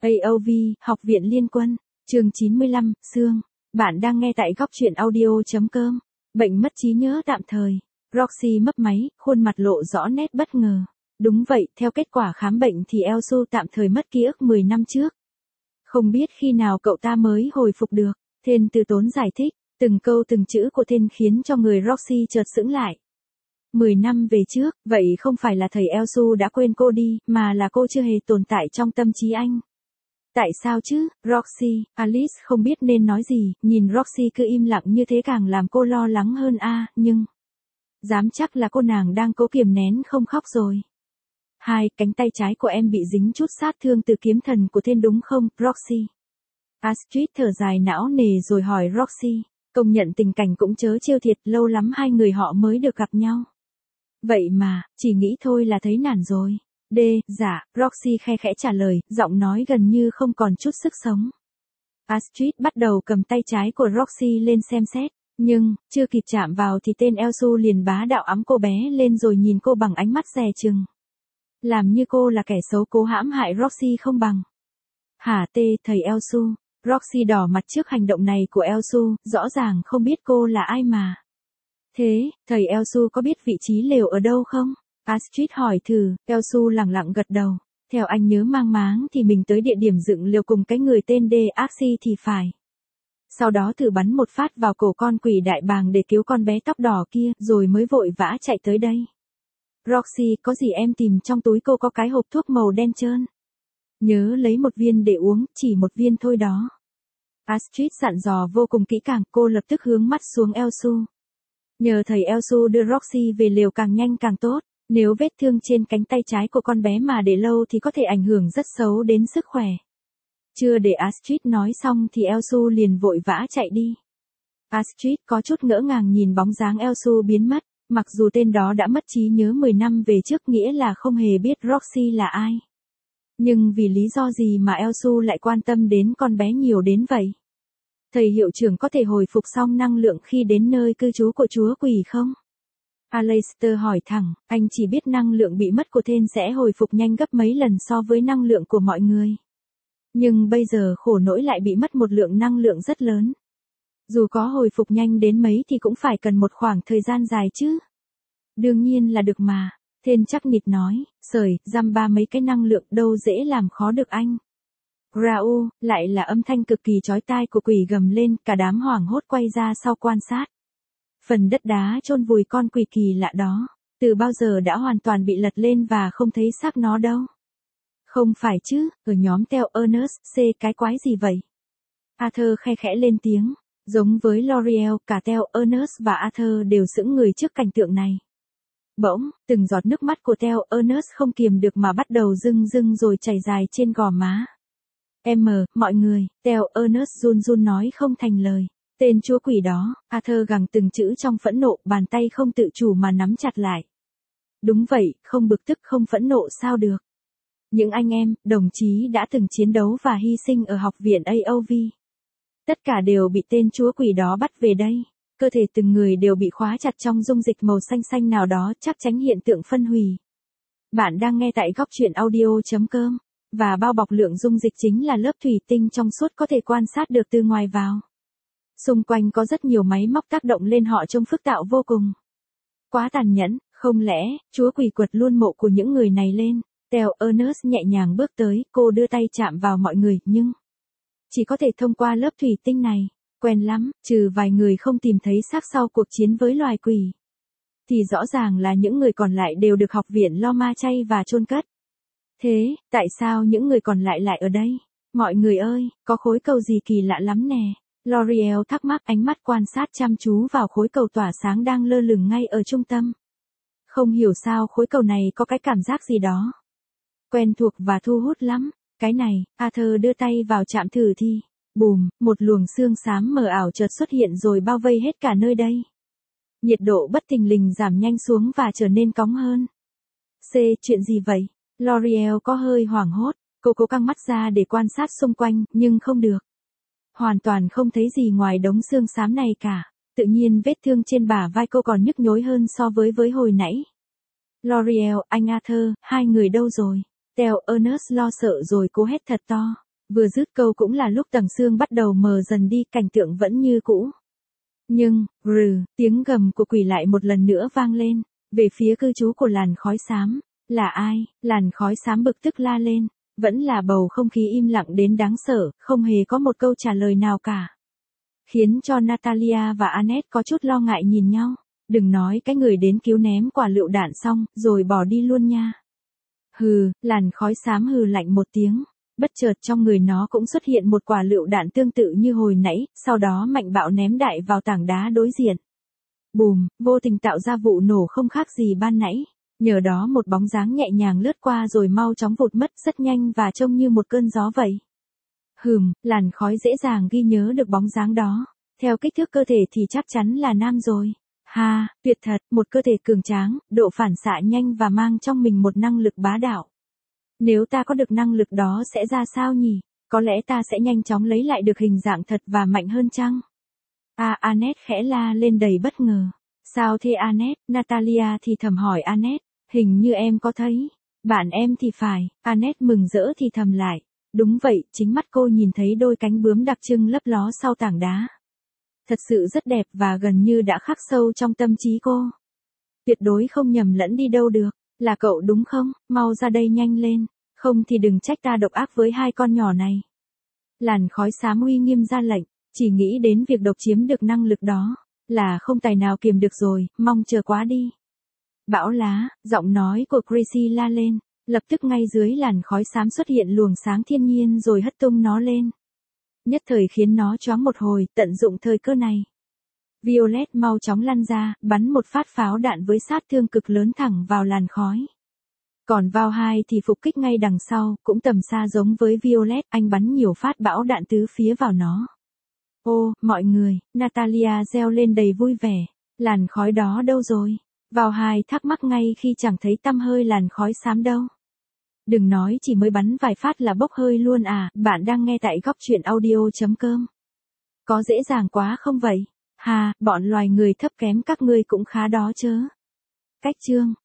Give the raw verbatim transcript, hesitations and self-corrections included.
a o vê, Học viện Liên quân, chương chín mươi lăm, Sương. Bạn đang nghe tại góc truyện audio chấm com. Bệnh mất trí nhớ tạm thời. Roxy mấp máy, khuôn mặt lộ rõ nét bất ngờ. Đúng vậy, theo kết quả khám bệnh thì Elsu tạm thời mất ký ức mười năm trước. Không biết khi nào cậu ta mới hồi phục được. Thên từ tốn giải thích, từng câu từng chữ của Thên khiến cho người Roxy chợt sững lại. Mười năm về trước, vậy không phải là thầy Elsu đã quên cô đi, mà là cô chưa hề tồn tại trong tâm trí anh. Tại sao chứ, Roxy? Alice không biết nên nói gì, nhìn Roxy cứ im lặng như thế càng làm cô lo lắng hơn a, à, nhưng... Dám chắc là cô nàng đang cố kiềm nén không khóc rồi. Hai, cánh tay trái của em bị dính chút sát thương từ kiếm thần của Thên đúng không, Roxy? Astrid thở dài não nề rồi hỏi Roxy, công nhận tình cảnh cũng chớ trêu thiệt, lâu lắm hai người họ mới được gặp nhau. Vậy mà, chỉ nghĩ thôi là thấy nản rồi. D, dạ, Roxy khe khẽ trả lời, giọng nói gần như không còn chút sức sống. Astrid bắt đầu cầm tay trái của Roxy lên xem xét, nhưng, chưa kịp chạm vào thì tên Elsu liền bá đạo ẵm cô bé lên rồi nhìn cô bằng ánh mắt dè chừng. Làm như cô là kẻ xấu cố hãm hại Roxy không bằng. Hả tê, thầy Elsu. Roxy đỏ mặt trước hành động này của Elsu, rõ ràng không biết cô là ai mà. Thế, thầy Elsu có biết vị trí lều ở đâu không? Astrid hỏi thử, Elsu lẳng lặng gật đầu. Theo anh nhớ mang máng thì mình tới địa điểm dựng lều cùng cái người tên D. Axi thì phải. Sau đó thử bắn một phát vào cổ con quỷ đại bàng để cứu con bé tóc đỏ kia, rồi mới vội vã chạy tới đây. Roxy, có gì em tìm trong túi cô có cái hộp thuốc màu đen trơn. Nhớ lấy một viên để uống, chỉ một viên thôi đó. Astrid dặn dò vô cùng kỹ càng, cô lập tức hướng mắt xuống Elsu. Nhờ thầy Elsu đưa Roxy về lều càng nhanh càng tốt, nếu vết thương trên cánh tay trái của con bé mà để lâu thì có thể ảnh hưởng rất xấu đến sức khỏe. Chưa để Astrid nói xong thì Elsu liền vội vã chạy đi. Astrid có chút ngỡ ngàng nhìn bóng dáng Elsu biến mất, mặc dù tên đó đã mất trí nhớ mười năm về trước nghĩa là không hề biết Roxy là ai. Nhưng vì lý do gì mà Elsu lại quan tâm đến con bé nhiều đến vậy? Thầy hiệu trưởng có thể hồi phục xong năng lượng khi đến nơi cư trú của chúa quỷ không? Aleister hỏi thẳng, anh chỉ biết năng lượng bị mất của Thên sẽ hồi phục nhanh gấp mấy lần so với năng lượng của mọi người. Nhưng bây giờ khổ nỗi lại bị mất một lượng năng lượng rất lớn. Dù có hồi phục nhanh đến mấy thì cũng phải cần một khoảng thời gian dài chứ. Đương nhiên là được mà, Thên chắc nịch nói, sởi, giam ba mấy cái năng lượng đâu dễ làm khó được anh. Rau, lại là âm thanh cực kỳ chói tai của quỷ gầm lên, cả đám hoảng hốt quay ra sau quan sát. Phần đất đá chôn vùi con quỷ kỳ lạ đó, từ bao giờ đã hoàn toàn bị lật lên và không thấy xác nó đâu. Không phải chứ, ở nhóm Theo Ernest, C cái quái gì vậy? Arthur khe khẽ lên tiếng, giống với L'Oreal, cả Theo Ernest và Arthur đều sững người trước cảnh tượng này. Bỗng, từng giọt nước mắt của Theo Ernest không kiềm được mà bắt đầu rưng rưng rồi chảy dài trên gò má. Em, mọi người, Theo Ernest run run nói không thành lời. Tên chúa quỷ đó, Arthur gằn từng chữ trong phẫn nộ, bàn tay không tự chủ mà nắm chặt lại. Đúng vậy, không bực tức không phẫn nộ sao được. Những anh em, đồng chí đã từng chiến đấu và hy sinh ở học viện a o vê. Tất cả đều bị tên chúa quỷ đó bắt về đây. Cơ thể từng người đều bị khóa chặt trong dung dịch màu xanh xanh nào đó chắc tránh hiện tượng phân hủy. Bạn đang nghe tại góc truyện audio chấm com. Và bao bọc lượng dung dịch chính là lớp thủy tinh trong suốt có thể quan sát được từ ngoài vào. Xung quanh có rất nhiều máy móc tác động lên họ trông phức tạp vô cùng. Quá tàn nhẫn, không lẽ, chúa quỷ quật luôn mộ của những người này lên. Theo Ernest nhẹ nhàng bước tới, cô đưa tay chạm vào mọi người, nhưng... Chỉ có thể thông qua lớp thủy tinh này. Quen lắm, trừ vài người không tìm thấy xác sau cuộc chiến với loài quỷ. Thì rõ ràng là những người còn lại đều được học viện lo ma chay và chôn cất. Thế, tại sao những người còn lại lại ở đây? Mọi người ơi, có khối cầu gì kỳ lạ lắm nè. L'Oreal thắc mắc ánh mắt quan sát chăm chú vào khối cầu tỏa sáng đang lơ lửng ngay ở trung tâm. Không hiểu sao khối cầu này có cái cảm giác gì đó. Quen thuộc và thu hút lắm. Cái này, Arthur đưa tay vào chạm thử thì, bùm, một luồng xương xám mờ ảo chợt xuất hiện rồi bao vây hết cả nơi đây. Nhiệt độ bất thình lình giảm nhanh xuống và trở nên cóng hơn. C, chuyện gì vậy? L'Oreal có hơi hoảng hốt, cô cố căng mắt ra để quan sát xung quanh, nhưng không được. Hoàn toàn không thấy gì ngoài đống xương xám này cả, tự nhiên vết thương trên bả vai cô còn nhức nhối hơn so với với hồi nãy. L'Oreal, anh Arthur, hai người đâu rồi? Theo Ernest lo sợ rồi cố hét thật to. Vừa dứt câu cũng là lúc tầng sương bắt đầu mờ dần đi, cảnh tượng vẫn như cũ. Nhưng, rừ, tiếng gầm của quỷ lại một lần nữa vang lên, về phía cư trú của làn khói xám. Là ai? Làn khói xám bực tức la lên. Vẫn là bầu không khí im lặng đến đáng sợ, không hề có một câu trả lời nào cả. Khiến cho Natalia và Annette có chút lo ngại nhìn nhau. Đừng nói cái người đến cứu ném quả lựu đạn xong, rồi bỏ đi luôn nha. Hừ, làn khói xám hừ lạnh một tiếng. Bất chợt trong người nó cũng xuất hiện một quả lựu đạn tương tự như hồi nãy, sau đó mạnh bạo ném đại vào tảng đá đối diện. Bùm, vô tình tạo ra vụ nổ không khác gì ban nãy. Nhờ đó một bóng dáng nhẹ nhàng lướt qua rồi mau chóng vụt mất rất nhanh và trông như một cơn gió vậy. Hừm, làn khói dễ dàng ghi nhớ được bóng dáng đó. Theo kích thước cơ thể thì chắc chắn là nam rồi. Ha, tuyệt thật, một cơ thể cường tráng, độ phản xạ nhanh và mang trong mình một năng lực bá đạo. Nếu ta có được năng lực đó sẽ ra sao nhỉ? Có lẽ ta sẽ nhanh chóng lấy lại được hình dạng thật và mạnh hơn chăng? À, Annette khẽ la lên đầy bất ngờ. Sao thế Annette? Natalia thì thầm hỏi Annette. Hình như em có thấy. Bạn em thì phải. Annette mừng rỡ thì thầm lại. Đúng vậy, chính mắt cô nhìn thấy đôi cánh bướm đặc trưng lấp ló sau tảng đá. Thật sự rất đẹp và gần như đã khắc sâu trong tâm trí cô. Tuyệt đối không nhầm lẫn đi đâu được. Là cậu đúng không? Mau ra đây nhanh lên. Không thì đừng trách ta độc ác với hai con nhỏ này. Làn khói xám uy nghiêm ra lệnh. Chỉ nghĩ đến việc độc chiếm được năng lực đó. Là không tài nào kiềm được rồi, mong chờ quá đi. Bão lá, giọng nói của Gracie la lên. Lập tức ngay dưới làn khói xám xuất hiện luồng sáng thiên nhiên rồi hất tung nó lên. Nhất thời khiến nó choáng một hồi, tận dụng thời cơ này. Violet mau chóng lăn ra, bắn một phát pháo đạn với sát thương cực lớn thẳng vào làn khói. Còn vào hai thì phục kích ngay đằng sau, cũng tầm xa giống với Violet, anh bắn nhiều phát bão đạn tứ phía vào nó. Ô, mọi người, Natalia reo lên đầy vui vẻ. Làn khói đó đâu rồi? Vào hai thắc mắc ngay khi chẳng thấy tăm hơi làn khói xám đâu. Đừng nói chỉ mới bắn vài phát là bốc hơi luôn à, bạn đang nghe tại góc truyện audio.com. Có dễ dàng quá không vậy? Hà, bọn loài người thấp kém các ngươi cũng khá đó chớ. Cách chương